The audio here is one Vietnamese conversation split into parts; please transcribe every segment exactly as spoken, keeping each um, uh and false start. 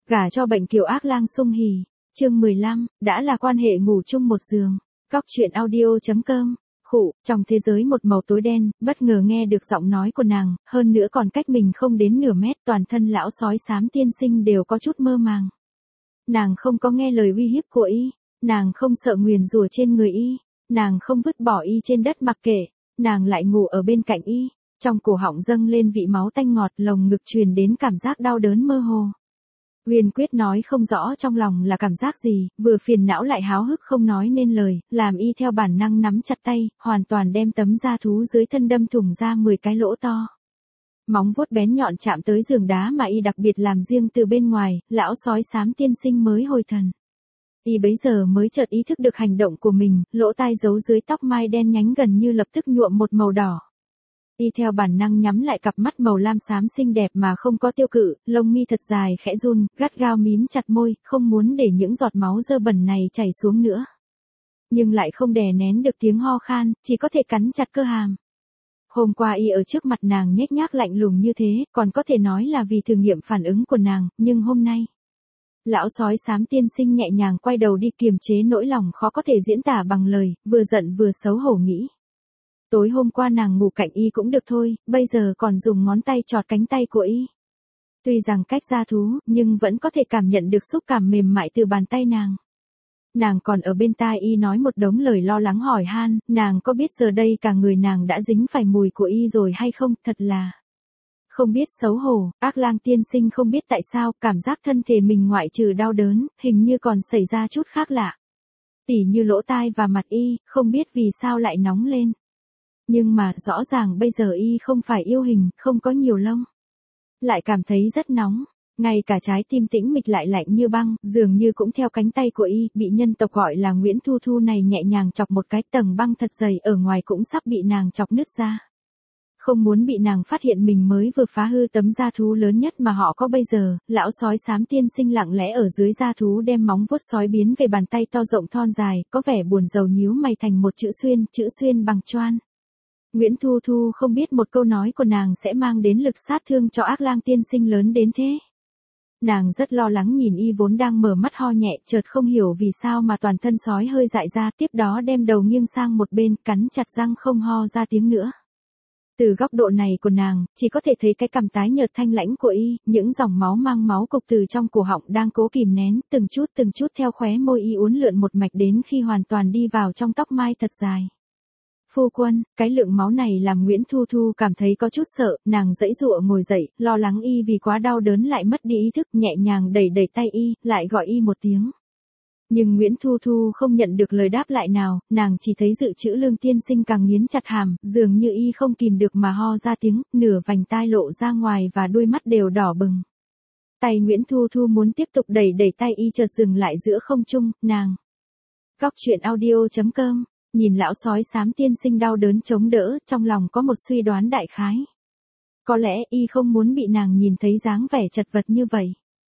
Gả cho bệnh kiều ác lang sung hỉ. Chương mười lăm, đã là quan hệ ngủ chung một giường. Cóc truyện audio chấm com. Khụ, trong thế giới một màu tối đen, bất ngờ nghe được giọng nói của nàng, hơn nữa còn cách mình không đến nửa mét, toàn thân lão sói xám tiên sinh đều có chút mơ màng. Nàng không có nghe lời uy hiếp của y, nàng không sợ nguyền rủa trên người y, nàng không vứt bỏ y trên đất mặc kệ, nàng lại ngủ ở bên cạnh y, trong cổ họng dâng lên vị máu tanh ngọt, lồng ngực truyền đến cảm giác đau đớn mơ hồ. Uyên quyết nói không rõ trong lòng là cảm giác gì, vừa phiền não lại háo hức không nói nên lời, làm y theo bản năng nắm chặt tay, hoàn toàn đem tấm da thú dưới thân đâm thủng ra mười cái lỗ to. Móng vuốt bén nhọn chạm tới giường đá mà y đặc biệt làm riêng từ bên ngoài, lão sói xám tiên sinh mới hồi thần. Y bấy giờ mới chợt ý thức được hành động của mình, lỗ tai giấu dưới tóc mai đen nhánh gần như lập tức nhuộm một màu đỏ. Y theo bản năng nhắm lại cặp mắt màu lam xám xinh đẹp mà không có tiêu cự, lông mi thật dài khẽ run, gắt gao mím chặt môi, không muốn để những giọt máu dơ bẩn này chảy xuống nữa. Nhưng lại không đè nén được tiếng ho khan, chỉ có thể cắn chặt cơ hàm. Hôm qua y ở trước mặt nàng nhếch nhác lạnh lùng như thế, còn có thể nói là vì thử nghiệm phản ứng của nàng, nhưng hôm nay. Lão sói xám tiên sinh nhẹ nhàng quay đầu đi kiềm chế nỗi lòng khó có thể diễn tả bằng lời, vừa giận vừa xấu hổ nghĩ. Tối hôm qua nàng ngủ cạnh y cũng được thôi, bây giờ còn dùng ngón tay chọt cánh tay của y. Tuy rằng cách ra thú, nhưng vẫn có thể cảm nhận được xúc cảm mềm mại từ bàn tay nàng. Nàng còn ở bên tai y nói một đống lời lo lắng hỏi han, nàng có biết giờ đây cả người nàng đã dính phải mùi của y rồi hay không, thật là không biết xấu hổ. Ác lang tiên sinh không biết tại sao, cảm giác thân thể mình ngoại trừ đau đớn, hình như còn xảy ra chút khác lạ. Tỉ như lỗ tai và mặt y, không biết vì sao lại nóng lên. Nhưng mà rõ ràng bây giờ y không phải yêu hình, không có nhiều lông. Lại cảm thấy rất nóng, ngay cả trái tim tĩnh mịch lại lạnh như băng, dường như cũng theo cánh tay của y, bị nhân tộc gọi là Nguyễn Thu Thu này nhẹ nhàng chọc một cái, tầng băng thật dày ở ngoài cũng sắp bị nàng chọc nứt ra. Không muốn bị nàng phát hiện mình mới vừa phá hư tấm da thú lớn nhất mà họ có bây giờ, lão sói xám tiên sinh lặng lẽ ở dưới da thú đem móng vuốt sói biến về bàn tay to rộng thon dài, có vẻ buồn rầu nhíu mày thành một chữ xuyên, chữ xuyên bằng choan. Nguyễn Thu Thu không biết một câu nói của nàng sẽ mang đến lực sát thương cho ác lang tiên sinh lớn đến thế. Nàng rất lo lắng nhìn y vốn đang mở mắt ho nhẹ, chợt không hiểu vì sao mà toàn thân sói hơi dại ra, tiếp đó đem đầu nghiêng sang một bên, cắn chặt răng không ho ra tiếng nữa. Từ góc độ này của nàng, chỉ có thể thấy cái cằm tái nhợt thanh lãnh của y, những dòng máu mang máu cục từ trong cổ họng đang cố kìm nén, từng chút từng chút theo khóe môi y uốn lượn một mạch đến khi hoàn toàn đi vào trong tóc mai thật dài. Phu quân, cái lượng máu này làm Nguyễn Thu Thu cảm thấy có chút sợ, nàng giãy giụa ngồi dậy, lo lắng y vì quá đau đớn lại mất đi ý thức, nhẹ nhàng đẩy đẩy tay y, lại gọi y một tiếng. Nhưng Nguyễn Thu Thu không nhận được lời đáp lại nào, nàng chỉ thấy dự trữ lương tiên sinh càng nghiến chặt hàm, dường như y không kìm được mà ho ra tiếng, nửa vành tai lộ ra ngoài và đôi mắt đều đỏ bừng. Tay Nguyễn Thu Thu muốn tiếp tục đẩy đẩy tay y chợt dừng lại giữa không trung, nàng. Cóc truyện audio chấm com. Nhìn lão sói xám tiên sinh đau đớn chống đỡ, trong lòng có một suy đoán đại khái. Có lẽ y không muốn bị nàng nhìn thấy dáng vẻ chật vật như vậy.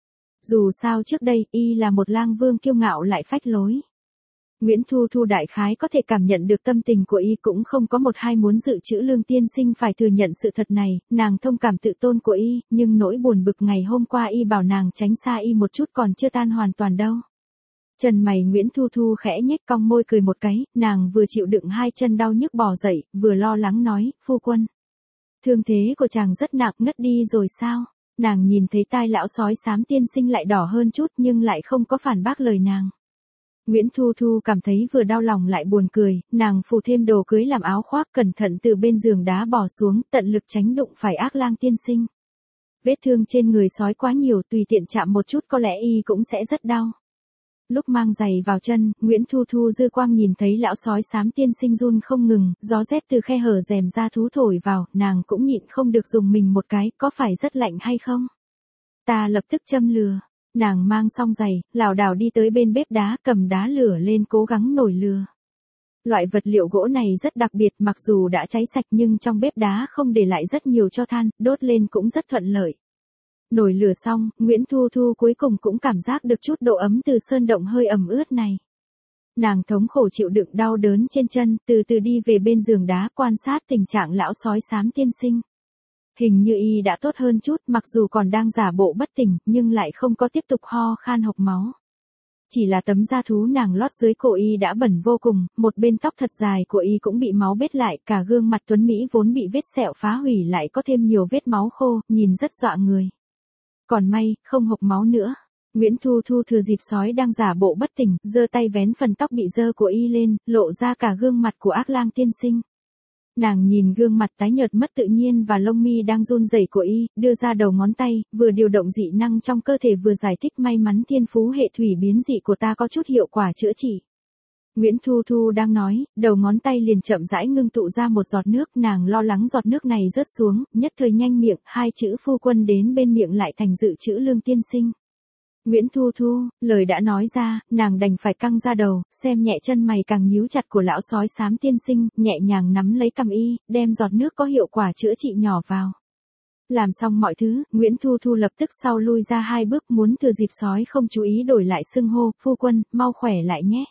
Dù sao trước đây, y là một lang vương kiêu ngạo lại phách lối. Nguyễn Thu Thu đại khái có thể cảm nhận được tâm tình của y, cũng không có một hai muốn dự trữ lương tiên sinh phải thừa nhận sự thật này, nàng thông cảm tự tôn của y, nhưng nỗi buồn bực ngày hôm qua y bảo nàng tránh xa y một chút còn chưa tan hoàn toàn đâu. Chân mày Nguyễn Thu Thu khẽ nhếch cong môi cười một cái, nàng vừa chịu đựng hai chân đau nhức bò dậy, vừa lo lắng nói, phu quân. Thương thế của chàng rất nặng, ngất đi rồi sao? Nàng nhìn thấy tai lão sói xám tiên sinh lại đỏ hơn chút nhưng lại không có phản bác lời nàng. Nguyễn Thu Thu cảm thấy vừa đau lòng lại buồn cười, nàng phủ thêm đồ cưới làm áo khoác cẩn thận từ bên giường đá bò xuống, tận lực tránh đụng phải ác lang tiên sinh. Vết thương trên người sói quá nhiều, tùy tiện chạm một chút có lẽ y cũng sẽ rất đau. Lúc mang giày vào chân, Nguyễn Thu Thu dư quang nhìn thấy lão sói xám tiên sinh run không ngừng, gió rét từ khe hở rèm da thú thổi vào, nàng cũng nhịn không được dùng mình một cái, có phải rất lạnh hay không? Ta lập tức châm lửa, nàng mang xong giày, lảo đảo đi tới bên bếp đá, cầm đá lửa lên cố gắng nổi lửa. Loại vật liệu gỗ này rất đặc biệt, mặc dù đã cháy sạch nhưng trong bếp đá không để lại rất nhiều tro than, đốt lên cũng rất thuận lợi. Nổi lửa xong, Nguyễn Thu Thu cuối cùng cũng cảm giác được chút độ ấm từ sơn động hơi ẩm ướt này. Nàng thống khổ chịu đựng đau đớn trên chân, từ từ đi về bên giường đá quan sát tình trạng lão sói xám tiên sinh. Hình như y đã tốt hơn chút, mặc dù còn đang giả bộ bất tỉnh, nhưng lại không có tiếp tục ho khan hộc máu. Chỉ là tấm da thú nàng lót dưới cổ y đã bẩn vô cùng, một bên tóc thật dài của y cũng bị máu bết lại, cả gương mặt tuấn Mỹ vốn bị vết sẹo phá hủy lại có thêm nhiều vết máu khô, nhìn rất dọa người. Còn may, không hộc máu nữa. Nguyễn Thu Thu thừa dịp sói đang giả bộ bất tỉnh, giơ tay vén phần tóc bị dơ của y lên, lộ ra cả gương mặt của Ác Lang tiên sinh. Nàng nhìn gương mặt tái nhợt mất tự nhiên và lông mi đang run rẩy của y, đưa ra đầu ngón tay, vừa điều động dị năng trong cơ thể vừa giải thích may mắn thiên phú hệ thủy biến dị của ta có chút hiệu quả chữa trị. Nguyễn Thu Thu đang nói, đầu ngón tay liền chậm rãi ngưng tụ ra một giọt nước, nàng lo lắng giọt nước này rớt xuống, nhất thời nhanh miệng, hai chữ phu quân đến bên miệng lại thành dự trữ Lương tiên sinh. Nguyễn Thu Thu, lời đã nói ra, nàng đành phải căng ra đầu, xem nhẹ chân mày càng nhíu chặt của lão sói xám tiên sinh, nhẹ nhàng nắm lấy cằm y, đem giọt nước có hiệu quả chữa trị nhỏ vào. Làm xong mọi thứ, Nguyễn Thu Thu lập tức sau lui ra hai bước, muốn thừa dịp sói không chú ý đổi lại xưng hô, phu quân, mau khỏe lại nhé.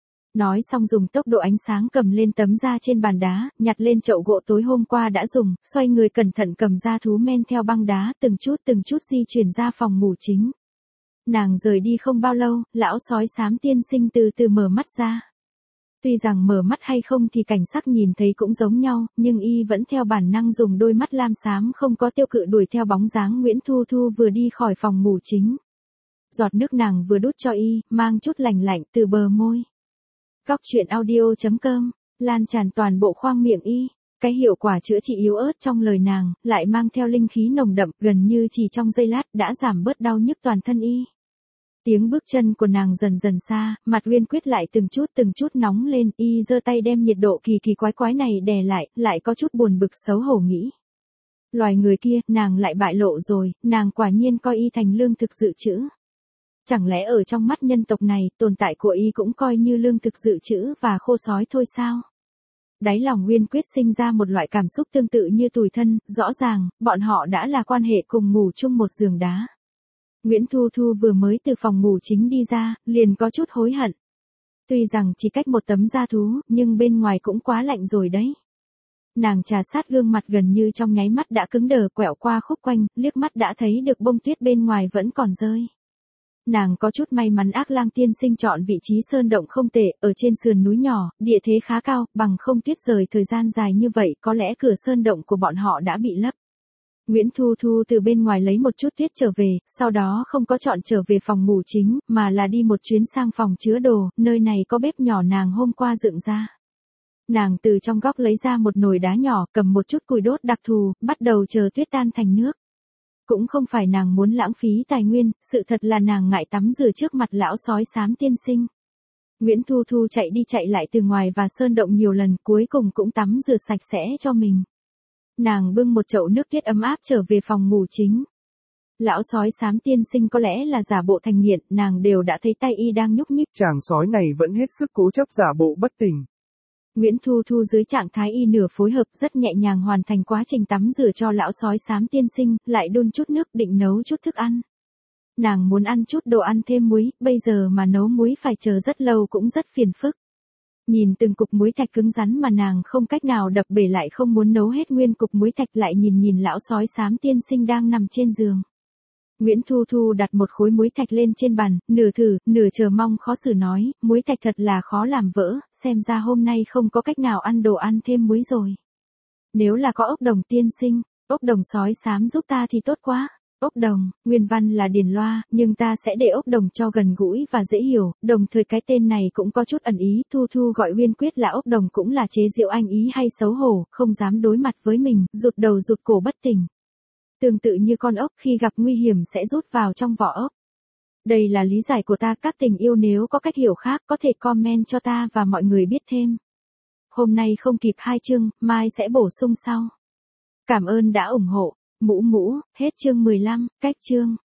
Nói xong dùng tốc độ ánh sáng cầm lên tấm da trên bàn đá, nhặt lên chậu gỗ tối hôm qua đã dùng, xoay người cẩn thận cầm da thú men theo băng đá, từng chút từng chút di chuyển ra phòng ngủ chính. Nàng rời đi không bao lâu, lão sói xám tiên sinh từ từ mở mắt ra. Tuy rằng mở mắt hay không thì cảnh sắc nhìn thấy cũng giống nhau, nhưng y vẫn theo bản năng dùng đôi mắt lam xám không có tiêu cự đuổi theo bóng dáng Nguyễn Thu Thu vừa đi khỏi phòng ngủ chính. Giọt nước nàng vừa đút cho y, mang chút lành lạnh từ bờ môi. Góc truyện audio chấm com, lan tràn toàn bộ khoang miệng y. Cái hiệu quả chữa trị yếu ớt trong lời nàng, lại mang theo linh khí nồng đậm, gần như chỉ trong giây lát đã giảm bớt đau nhức toàn thân y. Tiếng bước chân của nàng dần dần xa, mặt Uyên Quyết lại từng chút từng chút nóng lên, y giơ tay đem nhiệt độ kỳ kỳ quái quái này đè lại, lại có chút buồn bực xấu hổ nghĩ. Loài người kia, nàng lại bại lộ rồi, nàng quả nhiên coi y thành lương thực dự trữ. Chẳng lẽ ở trong mắt nhân tộc này, tồn tại của y cũng coi như lương thực dự trữ và khô sói thôi sao? Đáy lòng Uyên Quyết sinh ra một loại cảm xúc tương tự như tủi thân, rõ ràng, bọn họ đã là quan hệ cùng ngủ chung một giường đá. Nguyễn Thu Thu vừa mới từ phòng ngủ chính đi ra, liền có chút hối hận. Tuy rằng chỉ cách một tấm da thú, nhưng bên ngoài cũng quá lạnh rồi đấy. Nàng trà sát gương mặt gần như trong nháy mắt đã cứng đờ, quẹo qua khúc quanh, liếc mắt đã thấy được bông tuyết bên ngoài vẫn còn rơi. Nàng có chút may mắn Ác Lang tiên sinh chọn vị trí sơn động không tệ, ở trên sườn núi nhỏ, địa thế khá cao, bằng không tuyết rời thời gian dài như vậy, có lẽ cửa sơn động của bọn họ đã bị lấp. Nguyễn Thu Thu từ bên ngoài lấy một chút tuyết trở về, sau đó không có chọn trở về phòng ngủ chính, mà là đi một chuyến sang phòng chứa đồ, nơi này có bếp nhỏ nàng hôm qua dựng ra. Nàng từ trong góc lấy ra một nồi đá nhỏ, cầm một chút củi đốt đặc thù, bắt đầu chờ tuyết tan thành nước. Cũng không phải nàng muốn lãng phí tài nguyên, sự thật là nàng ngại tắm rửa trước mặt lão sói xám tiên sinh. Nguyễn Thu Thu chạy đi chạy lại từ ngoài và sơn động nhiều lần, cuối cùng cũng tắm rửa sạch sẽ cho mình. Nàng bưng một chậu nước tuyết ấm áp trở về phòng ngủ chính. Lão sói xám tiên sinh có lẽ là giả bộ thành nghiện, nàng đều đã thấy tay y đang nhúc nhích. Chàng sói này vẫn hết sức cố chấp giả bộ bất tỉnh. Nguyễn Thu Thu dưới trạng thái y nửa phối hợp rất nhẹ nhàng hoàn thành quá trình tắm rửa cho lão sói xám tiên sinh, lại đun chút nước định nấu chút thức ăn. Nàng muốn ăn chút đồ ăn thêm muối, bây giờ mà nấu muối phải chờ rất lâu cũng rất phiền phức. Nhìn từng cục muối thạch cứng rắn mà nàng không cách nào đập bể lại không muốn nấu hết nguyên cục muối thạch lại nhìn nhìn lão sói xám tiên sinh đang nằm trên giường. Nguyễn Thu Thu đặt một khối muối thạch lên trên bàn, nửa thử, nửa chờ mong khó xử nói, muối thạch thật là khó làm vỡ, xem ra hôm nay không có cách nào ăn đồ ăn thêm muối rồi. Nếu là có ốc đồng tiên sinh, ốc đồng sói xám giúp ta thì tốt quá. Ốc đồng, nguyên văn là điền loa, nhưng ta sẽ để ốc đồng cho gần gũi và dễ hiểu, đồng thời cái tên này cũng có chút ẩn ý, Thu Thu gọi Uyên Quyết là ốc đồng cũng là chế giễu anh ý hay xấu hổ, không dám đối mặt với mình, rụt đầu rụt cổ bất tỉnh. Tương tự như con ốc khi gặp nguy hiểm sẽ rút vào trong vỏ ốc. Đây là lý giải của ta, các tình yêu nếu có cách hiểu khác có thể comment cho ta và mọi người biết thêm. Hôm nay không kịp hai chương, mai sẽ bổ sung sau. Cảm ơn đã ủng hộ. Mũ mũ, hết chương mười lăm, cách chương.